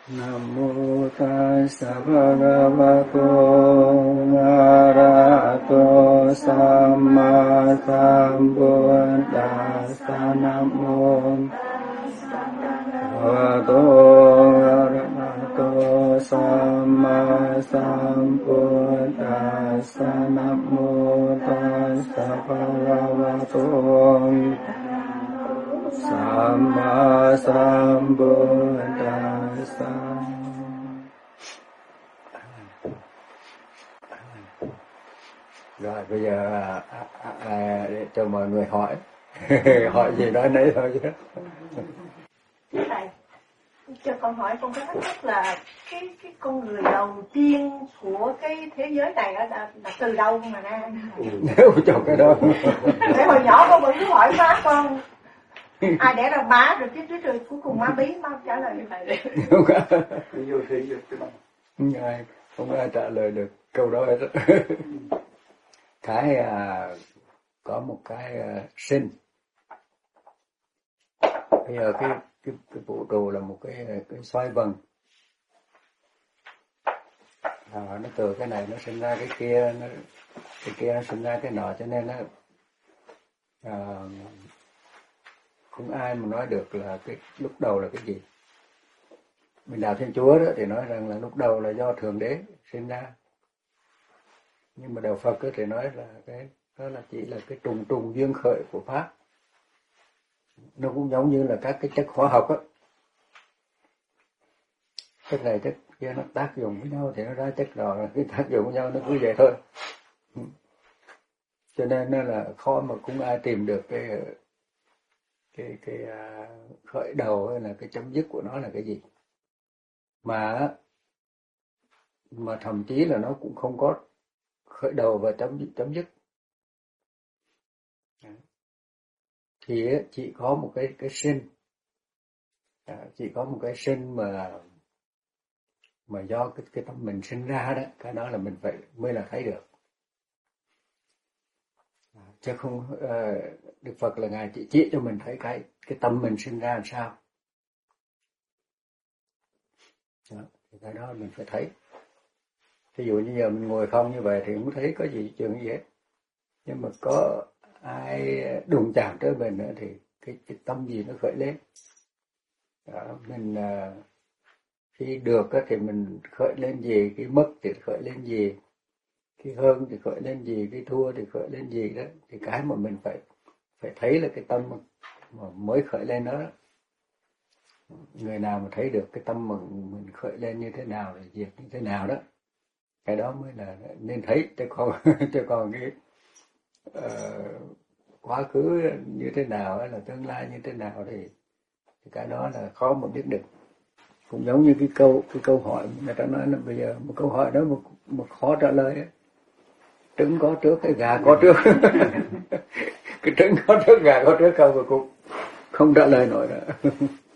Nam mô Tassa Bhagavato Arahato Samma Sambuddhassa. Nam mô Bhagavato Arahato Samma Sambuddhassa. Nam mô Tassa Bhagavato Samma Sambuddhassa. Rồi bây giờ để cho mọi người hỏi hỏi gì nói nấy thôi chứ. Thầy, cho con hỏi, con có thắc mắc là cái con người đầu tiên của cái thế giới này là từ đâu mà ra? Nếu cho cái đó để hồi nhỏ con vẫn cứ hỏi má con ai đẻ ra má rồi tiếp rồi cuối cùng má bí, má trả lời như vậy. Không ai trả lời được câu đó hết. Có một cái sinh. Bây giờ cái vũ trụ là một cái xoay vần. Nó từ cái này nó sinh ra cái kia, cái kia nó sinh ra cái nọ, cho nên nó không ai mà nói được là cái lúc đầu là cái gì. Mình đạo Thiên Chúa đó thì nói rằng là lúc đầu là do Thượng Đế sinh ra, nhưng mà đạo Phật thì nói là cái đó là chỉ là cái trùng duyên khởi của pháp. Nó cũng giống như là các cái chất hóa học á, chất này chất kia nó tác dụng với nhau thì nó ra chất đó, cái tác dụng với nhau nó cứ vậy thôi. Cho nên nó là khó mà cũng ai tìm được cái khởi đầu hay là cái chấm dứt của nó là cái gì, mà thậm chí là nó cũng không có khởi đầu và chấm dứt. Thì chỉ có một cái sinh, chỉ có một cái sinh mà do cái tâm mình sinh ra đó, cái đó là mình mới là thấy được. Chứ không Đức Phật là ngài chỉ cho mình thấy cái tâm mình sinh ra làm sao. Đó, thì cái đó mình phải thấy. Ví dụ như giờ mình ngồi không như vậy thì không thấy có gì chuyện gì hết. Nhưng mà có ai đụng chạm tới mình nữa thì cái tâm gì nó khởi lên. Đó, mình khi được thì mình khởi lên gì, cái mất thì khởi lên gì, cái hơn thì khởi lên gì, cái thua thì khởi lên gì đó. Thì cái mà mình phải thấy là cái tâm mà mới khởi lên đó. Người nào mà thấy được cái tâm mà mình khởi lên như thế nào, rồi diệt như thế nào đó, cái đó mới là nên thấy. Chứ còn cái quá khứ như thế nào hay là tương lai như thế nào thì cái đó là khó mà biết được. Cũng giống như cái câu hỏi người ta nói là bây giờ một câu hỏi đó mà khó trả lời ấy. Trứng có trước hay gà có trước? Cái trứng có trước, gà có trước không, mà cũng không trả lời nổi nữa.